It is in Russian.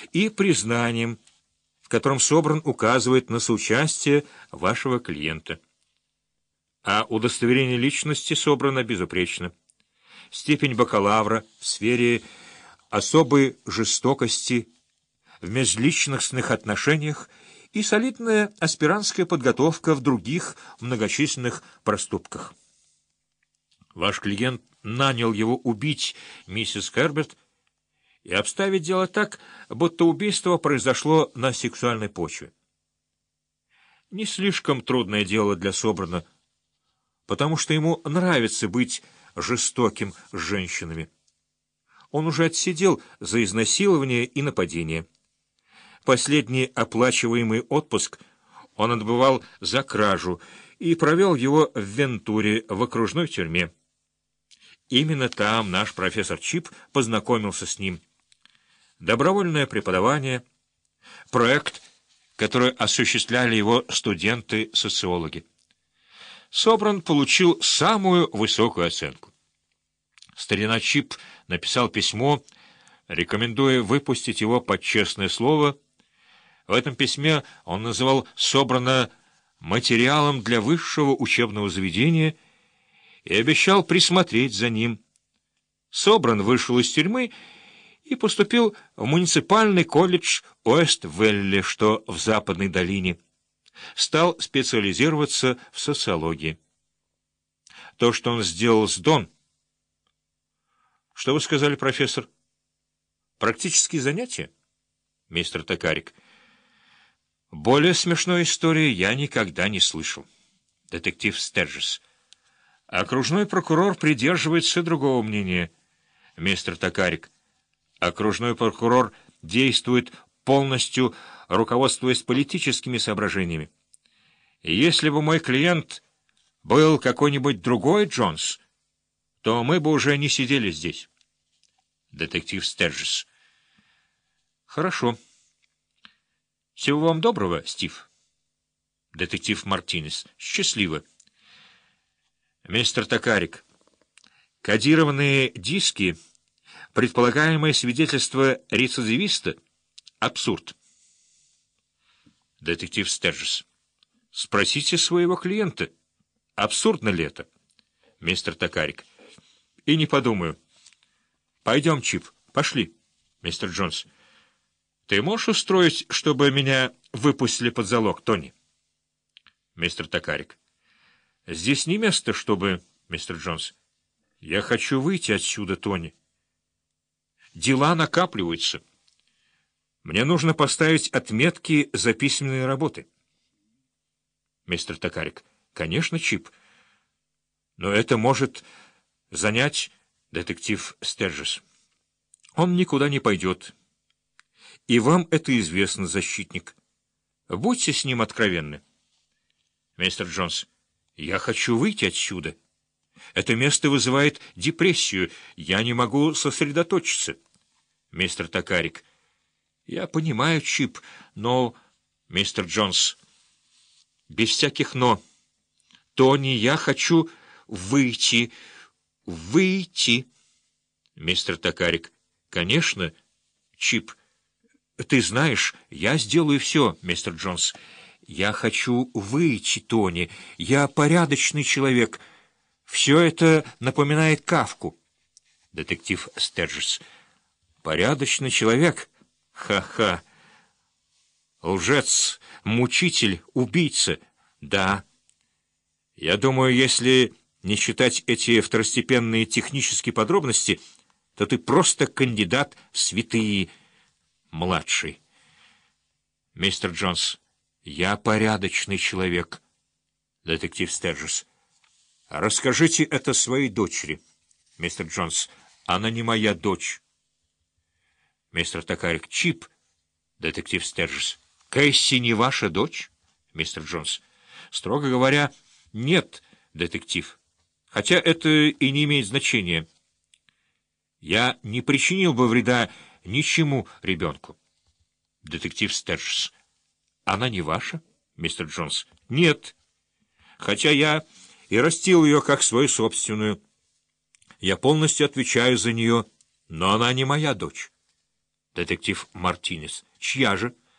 и признанием, в котором Собран указывает на соучастие вашего клиента. А удостоверение личности Собрана безупречно. Степень бакалавра в сфере особой жестокости в межличностных отношениях и солидная аспирантская подготовка в других многочисленных проступках. Ваш клиент нанял его убить миссис Херберт и обставить дело так, будто убийство произошло на сексуальной почве. Не слишком трудное дело для Собрана, потому что ему нравится быть жестоким с женщинами. Он уже отсидел за изнасилование и нападение. Последний оплачиваемый отпуск он отбывал за кражу и провел его в Вентуре, в окружной тюрьме. Именно там наш профессор Чип познакомился с ним. Добровольное преподавание, проект, который осуществляли его студенты-социологи. Собран получил самую высокую оценку. Старина Чип написал письмо, рекомендуя выпустить его под честное слово. В этом письме он называл Собрана материалом для высшего учебного заведения и обещал присмотреть за ним. Собран вышел из тюрьмы и поступил в муниципальный колледж Уэст-Велли, что в Западной долине. Стал специализироваться в социологии. То, что он сделал с Дон... Что вы сказали, профессор? Практические занятия? Мистер Токарик. Более смешной истории я никогда не слышал. Детектив Стерджес. Окружной прокурор придерживается другого мнения. Мистер Токарик. Окружной прокурор действует полностью, руководствуясь политическими соображениями. И если бы мой клиент был какой-нибудь другой Джонс, то мы бы уже не сидели здесь. Детектив Стерджес. Хорошо. Всего вам доброго, Стив. Детектив Мартинес. Счастливо. Мистер Токарик. Кодированные диски, предполагаемое свидетельство рецидивиста — абсурд. Детектив Стерджес. Спросите своего клиента, абсурдно ли это? Мистер Токарик. И не подумаю. Пойдем, Чип, пошли. Мистер Джонс. Ты можешь устроить, чтобы меня выпустили под залог, Тони? Мистер Токарик. Здесь не место, чтобы... Мистер Джонс. Я хочу выйти отсюда, Тони. Дела накапливаются. Мне нужно поставить отметки за письменные работы. Мистер Токарик. Конечно, Чип. Но это может занять детектив Стерджес. Он никуда не пойдет. И вам это известно, защитник. Будьте с ним откровенны. Мистер Джонс. Я хочу выйти отсюда. Это место вызывает депрессию. Я не могу сосредоточиться. Мистер Токарик. Я понимаю, Чип, но... Мистер Джонс. Без всяких «но». Тони, я хочу выйти. Выйти. Мистер Токарик. Конечно, Чип. Ты знаешь, я сделаю все, мистер Джонс. Я хочу выйти, Тони. Я порядочный человек. Все это напоминает Кафку. Детектив Стерджес. Порядочный человек? Ха-ха. Лжец, мучитель, убийца. Да. Я думаю, если не считать эти второстепенные технические подробности, то ты просто кандидат в святые, младший. Мистер Джонс. Я порядочный человек. Детектив Стерджес. Расскажите это своей дочери. Мистер Джонс. Она не моя дочь. Мистер Токарик. Чип. Детектив Стерджес. Кэсси не ваша дочь? Мистер Джонс. Строго говоря, нет, детектив. Хотя это и не имеет значения. Я не причинил бы вреда ничему ребенку. Детектив Стерджес. Она не ваша, мистер Джонс? Нет. Хотя я и растил ее как свою собственную. Я полностью отвечаю за нее, но она не моя дочь. Детектив Мартинес. Чья же?